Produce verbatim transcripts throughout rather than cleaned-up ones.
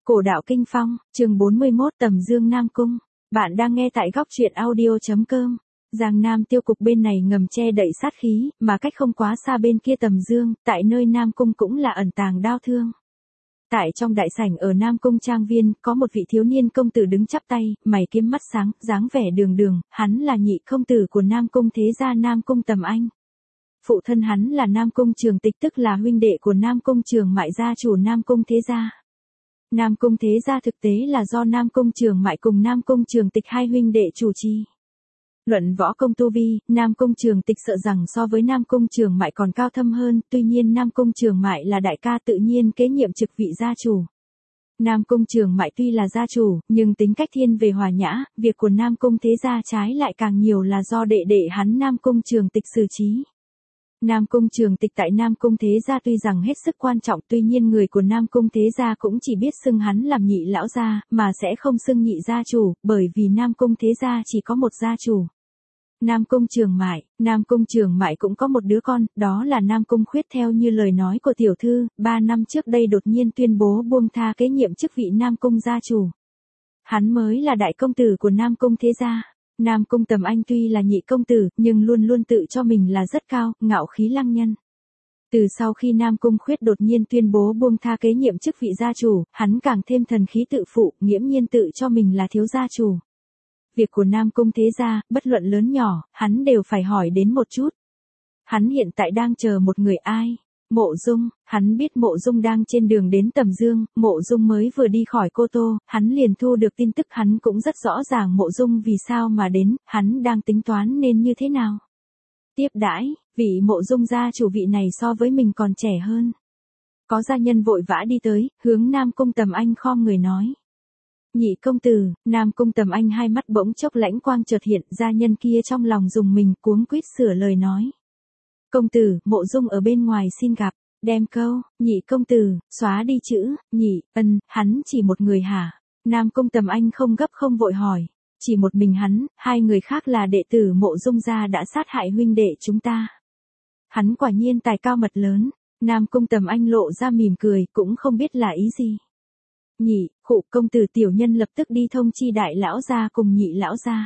Cổ đạo kinh phong, chương bốn mươi mốt Tầm Dương Nam Cung. Bạn đang nghe tại góc truyện audio.com. Giang Nam tiêu cục bên này ngầm che đậy sát khí, mà cách không quá xa bên kia Tầm Dương, tại nơi Nam Cung cũng là ẩn tàng đao thương. Tại trong đại sảnh ở Nam Cung Trang Viên, có một vị thiếu niên công tử đứng chắp tay, mày kiếm mắt sáng, dáng vẻ đường đường, hắn là nhị công tử của Nam Cung thế gia Nam Cung Tầm Anh. Phụ thân hắn là Nam Cung Trường Tịch, tức là huynh đệ của Nam Cung Trường Mại gia chủ Nam Cung thế gia. Nam Cung thế gia thực tế là do Nam Cung Trường Mại cùng Nam Cung Trường Tịch hai huynh đệ chủ trì. Luận võ công tu vi, Nam Cung Trường Tịch sợ rằng so với Nam Cung Trường Mại còn cao thâm hơn, tuy nhiên Nam Cung Trường Mại là đại ca tự nhiên kế nhiệm trực vị gia chủ. Nam Cung Trường Mại tuy là gia chủ, nhưng tính cách thiên về hòa nhã, việc của Nam Cung thế gia trái lại càng nhiều là do đệ đệ hắn Nam Cung Trường Tịch xử trí. Nam Cung Trường Tịch tại Nam Cung thế gia tuy rằng hết sức quan trọng, tuy nhiên người của Nam Cung thế gia cũng chỉ biết xưng hắn làm nhị lão gia, mà sẽ không xưng nhị gia chủ, bởi vì Nam Cung thế gia chỉ có một gia chủ. Nam Cung Trường Mại, Nam Cung Trường Mại cũng có một đứa con, đó là Nam Cung Khuyết. Theo như lời nói của tiểu thư, ba năm trước đây đột nhiên tuyên bố buông tha kế nhiệm chức vị Nam Cung gia chủ. Hắn mới là đại công tử của Nam Cung thế gia. Nam Cung Tầm Anh tuy là nhị công tử, nhưng luôn luôn tự cho mình là rất cao, ngạo khí lăng nhân. Từ sau khi Nam Cung Khuyết đột nhiên tuyên bố buông tha kế nhiệm chức vị gia chủ, hắn càng thêm thần khí tự phụ, nghiễm nhiên tự cho mình là thiếu gia chủ. Việc của Nam Cung thế gia, bất luận lớn nhỏ, hắn đều phải hỏi đến một chút. Hắn hiện tại đang chờ một người ai? Mộ Dung. Hắn biết Mộ Dung đang trên đường đến Tầm Dương, Mộ Dung mới vừa đi khỏi Cô Tô, hắn liền thu được tin tức. Hắn cũng rất rõ ràng Mộ Dung vì sao mà đến, hắn đang tính toán nên như thế nào. Tiếp đãi, vị Mộ Dung gia chủ vị này so với mình còn trẻ hơn. Có gia nhân vội vã đi tới, hướng Nam Cung Tầm Anh khom người nói. Nhị công tử. Nam Cung Tầm Anh hai mắt bỗng chốc lãnh quang chợt hiện, gia nhân kia trong lòng dùng mình, cuống quýt sửa lời nói. Công tử, Mộ Dung ở bên ngoài xin gặp. Đem câu, nhị công tử, xóa đi chữ, nhị, ân, hắn chỉ một người hả? Nam Cung Tầm Anh không gấp không vội hỏi. Chỉ một mình hắn, hai người khác là đệ tử Mộ Dung gia đã sát hại huynh đệ chúng ta. Hắn quả nhiên tài cao mật lớn. Nam Cung Tầm Anh lộ ra mỉm cười, cũng không biết là ý gì. Nhị, khụ công tử tiểu nhân lập tức đi thông chi đại lão gia cùng nhị lão gia.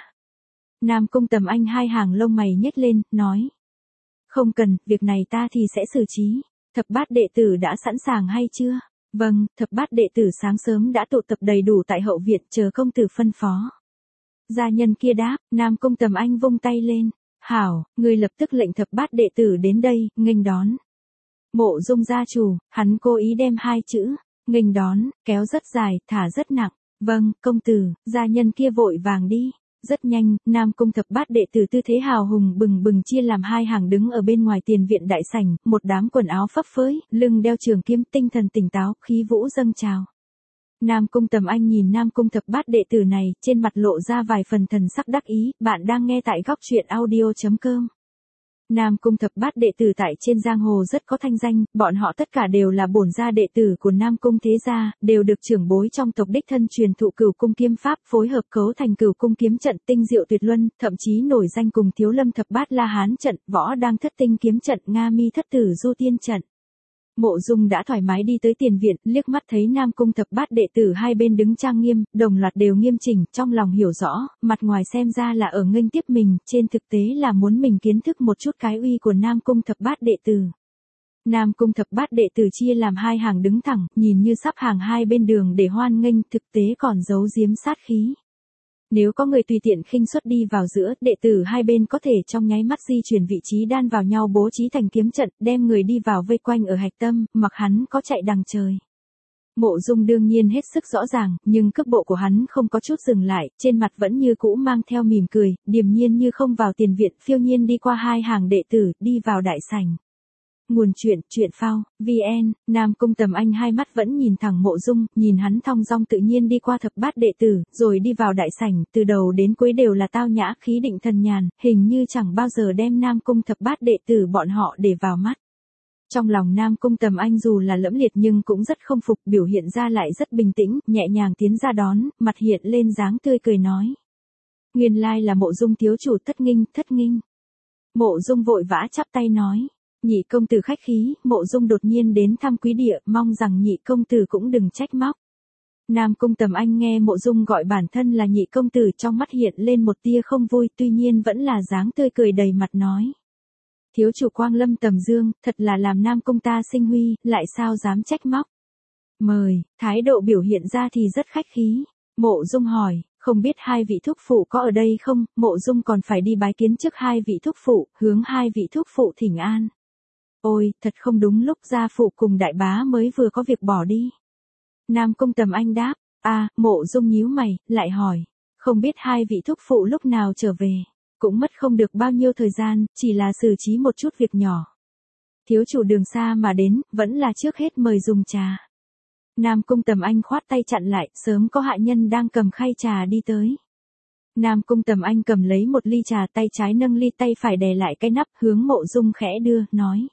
Nam Cung Tầm Anh hai hàng lông mày nhếch lên, nói. Không cần, việc này ta thì sẽ xử trí. Thập bát đệ tử đã sẵn sàng hay chưa? Vâng, thập bát đệ tử sáng sớm đã tụ tập đầy đủ tại hậu viện, chờ công tử phân phó. Gia nhân kia đáp. Nam Cung Tầm Anh vung tay lên. Hảo, người lập tức lệnh thập bát đệ tử đến đây, nghênh đón. Mộ Dung gia chủ, hắn cố ý đem hai chữ nghênh đón kéo rất dài, thả rất nặng. Vâng, công tử. Gia nhân kia vội vàng đi. Rất nhanh, Nam Cung thập bát đệ tử tư thế hào hùng bừng bừng chia làm hai hàng đứng ở bên ngoài tiền viện đại sảnh, một đám quần áo phấp phới, lưng đeo trường kiếm, tinh thần tỉnh táo, khí vũ dâng trào. Nam Cung Tầm Anh nhìn Nam Cung thập bát đệ tử này, trên mặt lộ ra vài phần thần sắc đắc ý. Bạn đang nghe tại góc truyện audio.com. Nam Cung thập bát đệ tử tại trên giang hồ rất có thanh danh, bọn họ tất cả đều là bổn gia đệ tử của Nam Cung thế gia, đều được trưởng bối trong tộc đích thân truyền thụ Cửu Cung kiếm pháp, phối hợp cấu thành Cửu Cung kiếm trận tinh diệu tuyệt luân, thậm chí nổi danh cùng Thiếu Lâm thập bát La Hán trận, Võ Đăng thất tinh kiếm trận, Nga Mi thất tử du tiên trận. Mộ Dung đã thoải mái đi tới tiền viện, liếc mắt thấy Nam Cung thập bát đệ tử hai bên đứng trang nghiêm, đồng loạt đều nghiêm chỉnh, trong lòng hiểu rõ, mặt ngoài xem ra là ở nghênh tiếp mình, trên thực tế là muốn mình kiến thức một chút cái uy của Nam Cung thập bát đệ tử. Nam Cung thập bát đệ tử chia làm hai hàng đứng thẳng, nhìn như sắp hàng hai bên đường để hoan nghênh, thực tế còn giấu giếm sát khí. Nếu có người tùy tiện khinh suất đi vào giữa, đệ tử hai bên có thể trong nháy mắt di chuyển vị trí đan vào nhau, bố trí thành kiếm trận, đem người đi vào vây quanh ở hạch tâm, mặc hắn có chạy đằng trời. Mộ Dung đương nhiên hết sức rõ ràng, nhưng cước bộ của hắn không có chút dừng lại, trên mặt vẫn như cũ mang theo mỉm cười, điềm nhiên như không vào tiền viện, phiêu nhiên đi qua hai hàng đệ tử, đi vào đại sảnh. Nguồn truyện, truyện phao, vn. Nam Cung Tầm Anh hai mắt vẫn nhìn thẳng Mộ Dung, nhìn hắn thong dong tự nhiên đi qua thập bát đệ tử, rồi đi vào đại sảnh, từ đầu đến cuối đều là tao nhã, khí định thần nhàn, hình như chẳng bao giờ đem Nam Cung thập bát đệ tử bọn họ để vào mắt. Trong lòng Nam Cung Tầm Anh dù là lẫm liệt nhưng cũng rất không phục, biểu hiện ra lại rất bình tĩnh, nhẹ nhàng tiến ra đón, mặt hiện lên dáng tươi cười nói. Nguyên lai là Mộ Dung thiếu chủ, thất nghinh, thất nghinh. Mộ Dung vội vã chắp tay nói. Nhị công tử khách khí, Mộ Dung đột nhiên đến thăm quý địa, mong rằng nhị công tử cũng đừng trách móc. Nam Cung Tầm Anh nghe Mộ Dung gọi bản thân là nhị công tử, trong mắt hiện lên một tia không vui, tuy nhiên vẫn là dáng tươi cười đầy mặt nói. Thiếu chủ Quang Lâm Tầm Dương, thật là làm Nam Cung ta sinh huy, lại sao dám trách móc. Mời, thái độ biểu hiện ra thì rất khách khí. Mộ Dung hỏi, không biết hai vị thúc phụ có ở đây không? Mộ Dung còn phải đi bái kiến trước hai vị thúc phụ, hướng hai vị thúc phụ thỉnh an. Ôi, thật không đúng lúc, gia phụ cùng đại bá mới vừa có việc bỏ đi. Nam Cung Tầm Anh đáp, à, Mộ Dung nhíu mày, lại hỏi, không biết hai vị thúc phụ lúc nào trở về, cũng mất không được bao nhiêu thời gian, chỉ là xử trí một chút việc nhỏ. Thiếu chủ đường xa mà đến, vẫn là trước hết mời dùng trà. Nam Cung Tầm Anh khoát tay chặn lại, sớm có hạ nhân đang cầm khay trà đi tới. Nam Cung Tầm Anh cầm lấy một ly trà, tay trái nâng ly, tay phải đè lại cái nắp, hướng Mộ Dung khẽ đưa, nói.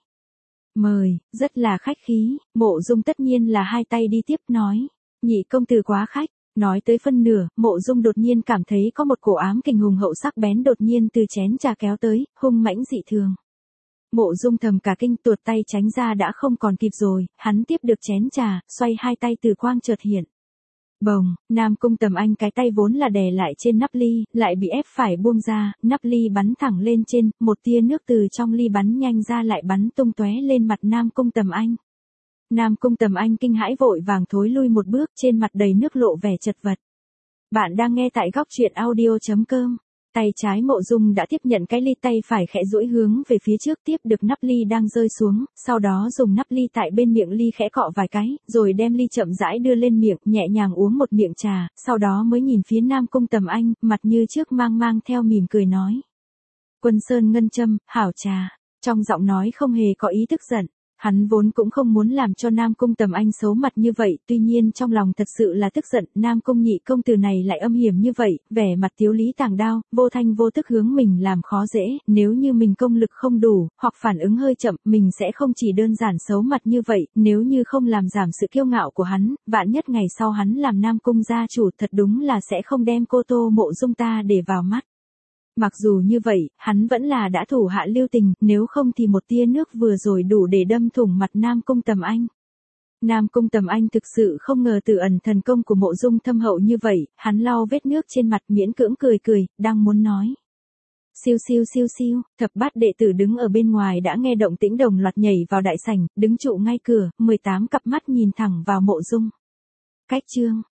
Mời, rất là khách khí. Mộ Dung tất nhiên là hai tay đi tiếp, nói. Nhị công tử quá khách. Nói tới phân nửa, Mộ Dung đột nhiên cảm thấy có một cổ ám kình hùng hậu sắc bén đột nhiên từ chén trà kéo tới, hung mãnh dị thường. Mộ Dung thầm cả kinh, tuột tay tránh ra đã không còn kịp rồi, hắn tiếp được chén trà, xoay hai tay từ quang chợt hiện. Bồng, Nam Cung Tầm Anh cái tay vốn là đè lại trên nắp ly, lại bị ép phải buông ra, nắp ly bắn thẳng lên trên, một tia nước từ trong ly bắn nhanh ra lại bắn tung tóe lên mặt Nam Cung Tầm Anh. Nam Cung Tầm Anh kinh hãi vội vàng thối lui một bước, trên mặt đầy nước lộ vẻ chật vật. Bạn đang nghe tại góc truyện audio chấm com. Tay trái Mộ Dung đã tiếp nhận cái ly, tay phải khẽ duỗi hướng về phía trước tiếp được nắp ly đang rơi xuống, sau đó dùng nắp ly tại bên miệng ly khẽ cọ vài cái, rồi đem ly chậm rãi đưa lên miệng, nhẹ nhàng uống một miệng trà, sau đó mới nhìn phía Nam Cung Tầm Anh, mặt như trước mang mang theo mỉm cười nói. Quân Sơn Ngân Châm, hảo trà, trong giọng nói không hề có ý tức giận. Hắn vốn cũng không muốn làm cho Nam Cung Tầm Anh xấu mặt như vậy, tuy nhiên trong lòng thật sự là tức giận, Nam Cung nhị công tử này lại âm hiểm như vậy, vẻ mặt tiếu lý tàng đao, vô thanh vô tức hướng mình làm khó dễ, nếu như mình công lực không đủ, hoặc phản ứng hơi chậm, mình sẽ không chỉ đơn giản xấu mặt như vậy, nếu như không làm giảm sự kiêu ngạo của hắn, vạn nhất ngày sau hắn làm Nam Cung gia chủ thật đúng là sẽ không đem cô Tô Mộ Dung ta để vào mắt. Mặc dù như vậy, hắn vẫn là đã thủ hạ lưu tình, nếu không thì một tia nước vừa rồi đủ để đâm thủng mặt Nam Cung Tầm Anh. Nam Cung Tầm Anh thực sự không ngờ Tử Ẩn thần công của Mộ Dung thâm hậu như vậy, hắn lau vết nước trên mặt miễn cưỡng cười cười, đang muốn nói. Siêu siêu siêu siêu, thập bát đệ tử đứng ở bên ngoài đã nghe động tĩnh đồng loạt nhảy vào đại sảnh, đứng trụ ngay cửa, mười tám cặp mắt nhìn thẳng vào Mộ Dung. Cách chương,